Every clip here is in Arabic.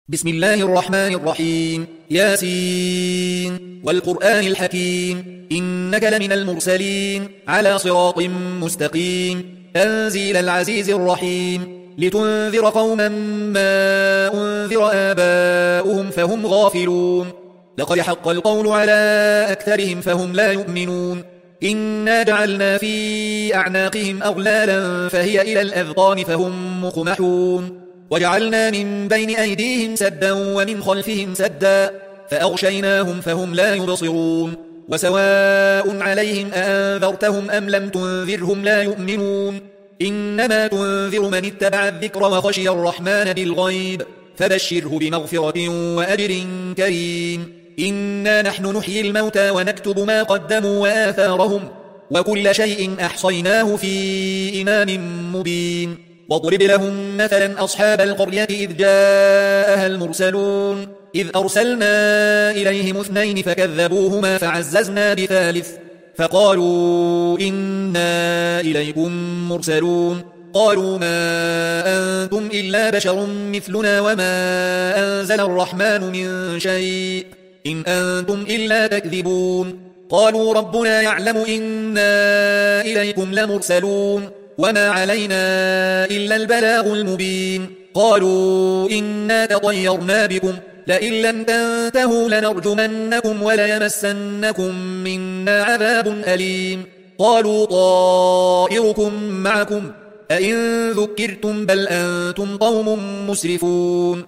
بسم الله الرحمن الرحيم ياسين والقرآن الحكيم إنك لمن المرسلين على صراط مستقيم تنزيل العزيز الرحيم لتنذر قوما ما أنذر آباؤهم فهم غافلون لقد حق القول على أكثرهم فهم لا يؤمنون إنا جعلنا في أعناقهم أغلالا فهي إلى الأذقان فهم مقمحون وجعلنا من بين أيديهم سدا ومن خلفهم سدا فأغشيناهم فهم لا يبصرون وسواء عليهم أأنذرتهم أم لم تنذرهم لا يؤمنون إنما تنذر من اتبع الذكر وخشي الرحمن بالغيب فبشره بمغفرة وأجر كريم إنا نحن نحيي الموتى ونكتب ما قدموا وآثارهم وكل شيء أحصيناه في إمام مبين واضرب لهم مثلا أصحاب القرية إذ جاءها المرسلون إذ أرسلنا إليهم 2 فكذبوهما فعززنا بثالث فقالوا إنا إليكم مرسلون قالوا ما أنتم إلا بشر مثلنا وما أنزل الرحمن من شيء إن أنتم إلا تكذبون قالوا ربنا يعلم إنا إليكم لمرسلون وما علينا إلا البلاغ المبين قالوا إنا تطيرنا بكم لئن لم تنتهوا لنرجمنكم وليمسنكم منا عذاب أليم قالوا طائركم معكم أئن ذكرتم بل أنتم قوم مسرفون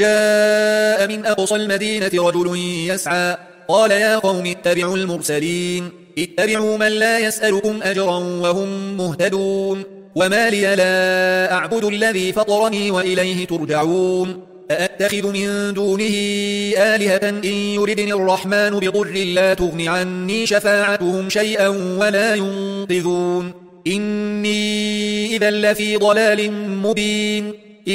وجاء من أقصى المدينة رجل يسعى قال يا قوم اتبعوا المرسلين اتبعوا من لا يسألكم أجرا وهم مهتدون وما لي لا أعبد الذي فطرني وإليه ترجعون أأتخذ من دونه آلهة إن يردني الرحمن بضر لا تغن عني شفاعتهم شيئا ولا ينقذون إني إذا لفي ضلال مبين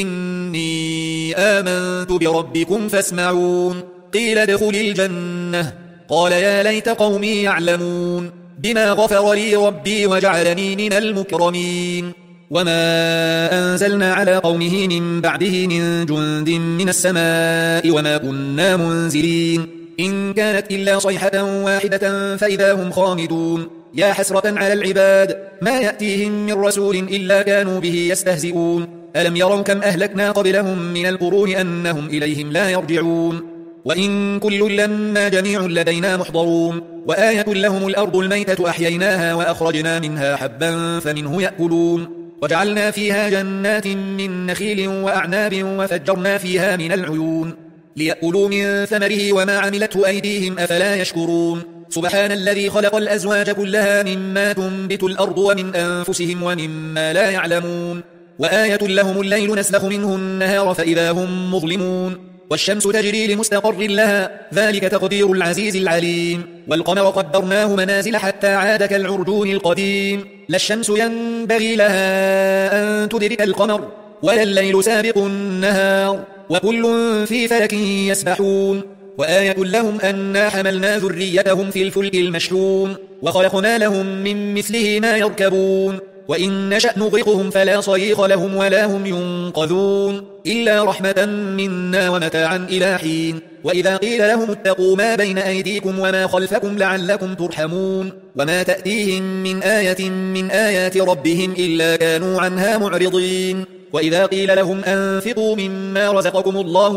إني آمنت بربكم فاسمعون قيل ادخل الجنة قال يا ليت قومي يعلمون بما غفر لي ربي وجعلني من المكرمين وما أنزلنا على قومه من بعده من جند من السماء وما كنا منزلين إن كانت إلا صيحة واحدة فإذا هم خامدون يا حسرة على العباد ما يأتيهم من رسول إلا كانوا به يستهزئون ألم يروا كم أهلكنا قبلهم من القرون أنهم إليهم لا يرجعون وإن كل لما جميع لدينا محضرون وآية لهم الأرض الميتة أحييناها وأخرجنا منها حبا فمنه يأكلون وجعلنا فيها جنات من نخيل وأعناب وفجرنا فيها من العيون ليأكلوا من ثمره وما عملته أيديهم أفلا يشكرون سبحان الذي خلق الأزواج كلها مما تنبت الأرض ومن أنفسهم ومما لا يعلمون وآية لهم الليل نسلخ منه النهار فإذا هم مظلمون والشمس تجري لمستقر لها ذلك تقدير العزيز العليم والقمر قدرناه منازل حتى عاد كالعرجون القديم لا الشمس ينبغي لها أن تدرك القمر ولا الليل سابق النهار وكل في فلك يسبحون وآية لهم أنا حملنا ذريتهم في الفلك المشحون وخلقنا لهم من مثله ما يركبون وإن نشأ نغرقهم فلا صريخ لهم ولا هم ينقذون إلا رحمة منا ومتاعا إلى حين وإذا قيل لهم اتقوا ما بين أيديكم وما خلفكم لعلكم ترحمون وما تأتيهم من آية من آيات ربهم إلا كانوا عنها معرضين وإذا قيل لهم أنفقوا مما رزقكم الله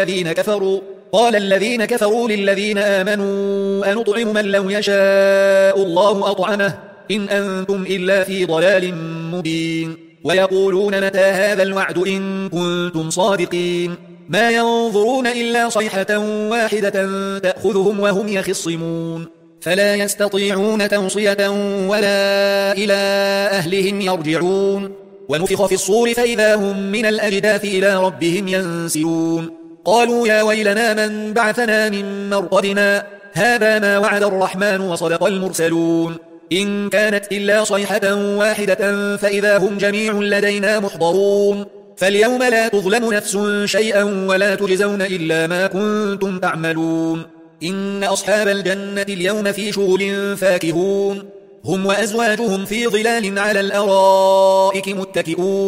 قال الذين كفروا للذين آمنوا أنطعم من لو يشاء الله أطعمه إن أنتم إلا في ضلال مبين ويقولون متى هذا الوعد إن كنتم صادقين ما ينظرون إلا صيحة واحدة تأخذهم وهم يخصمون فلا يستطيعون توصية ولا إلى أهلهم يرجعون ونفخ في الصور فإذا هم من الأجداث إلى ربهم ينسلون قالوا يا ويلنا من بعثنا من مرقدنا هذا ما وعد الرحمن وصدق المرسلون إن كانت إلا صيحة واحدة فإذا هم جميع لدينا محضرون فاليوم لا تظلم نفس شيئا ولا تجزون إلا ما كنتم تعملون إن أصحاب الجنة اليوم في شغل فاكهون هم وأزواجهم في ظلال على الأرائك متكئون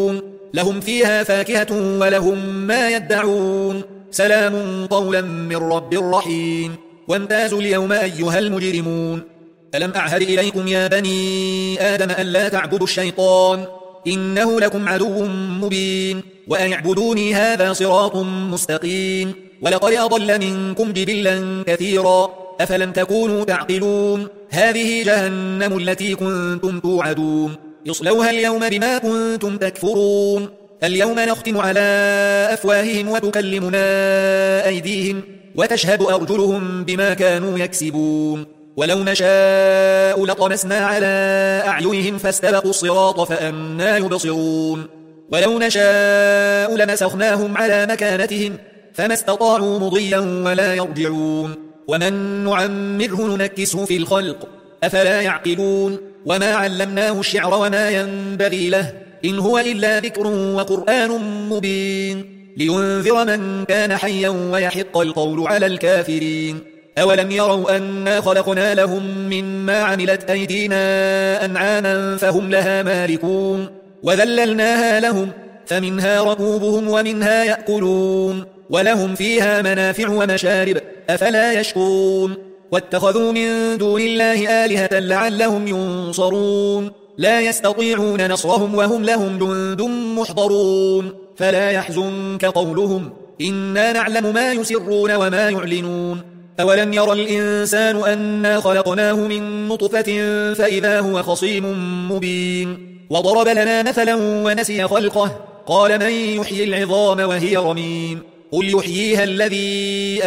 لهم فيها فاكهة ولهم ما يدعون سلام قولا من رب رحيم وامتازوا اليوم أيها المجرمون ألم أعهد إليكم يا بني آدم أن لا تعبدوا الشيطان إنه لكم عدو مبين وأن اعبدوني هذا صراط مستقيم ولقد أضل منكم جبلا كثيرا أفلم تكونوا تعقلون هذه جهنم التي كنتم توعدون يصلوها اليوم بما كنتم تكفرون اليوم نختم على أفواههم وتكلمنا أيديهم وتشهد أرجلهم بما كانوا يكسبون ولو نشاء لطمسنا على أعينهم فاستبقوا الصراط فأنى يبصرون ولو نشاء لمسخناهم على مكانتهم فما استطاعوا مضيا ولا يرجعون ومن نعمره ننكسه في الخلق أفلا يعقلون وما علمناه الشعر وما ينبغي له إن هو إلا ذكر وقرآن مبين لينذر من كان حيا ويحق القول على الكافرين أولم يروا أنا خلقنا لهم مما عملت أيدينا أنعاما فهم لها مالكون وذللناها لهم فمنها ركوبهم ومنها يأكلون ولهم فيها منافع ومشارب أفلا يشكرون واتخذوا من دون الله آلهة لعلهم ينصرون لا يستطيعون نصرهم وهم لهم جند محضرون فلا يحزنك قولهم إنا نعلم ما يسرون وما يعلنون أولم ير الإنسان أنا خلقناه من نطفة فإذا هو خصيم مبين وضرب لنا مثلا ونسي خلقه قال من يحيي العظام وهي رميم قل يحييها الذي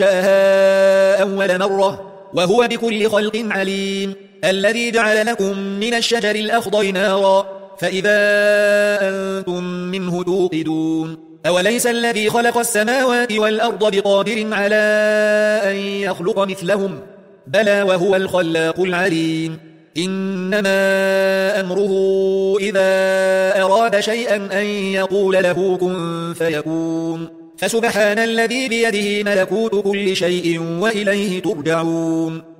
أنشأها أول مرة وهو بكل خلق عليم الذي جعل لكم من الشجر الأخضر نارا فإذا أنتم منه توقدون أوليس الذي خلق السماوات والأرض بقادر على أن يخلق مثلهم بلى وهو الخلاق العليم إنما أمره إذا أراد شيئا أن يقول له كن فيكون فسبحان الذي بيده ملكوت كل شيء وإليه ترجعون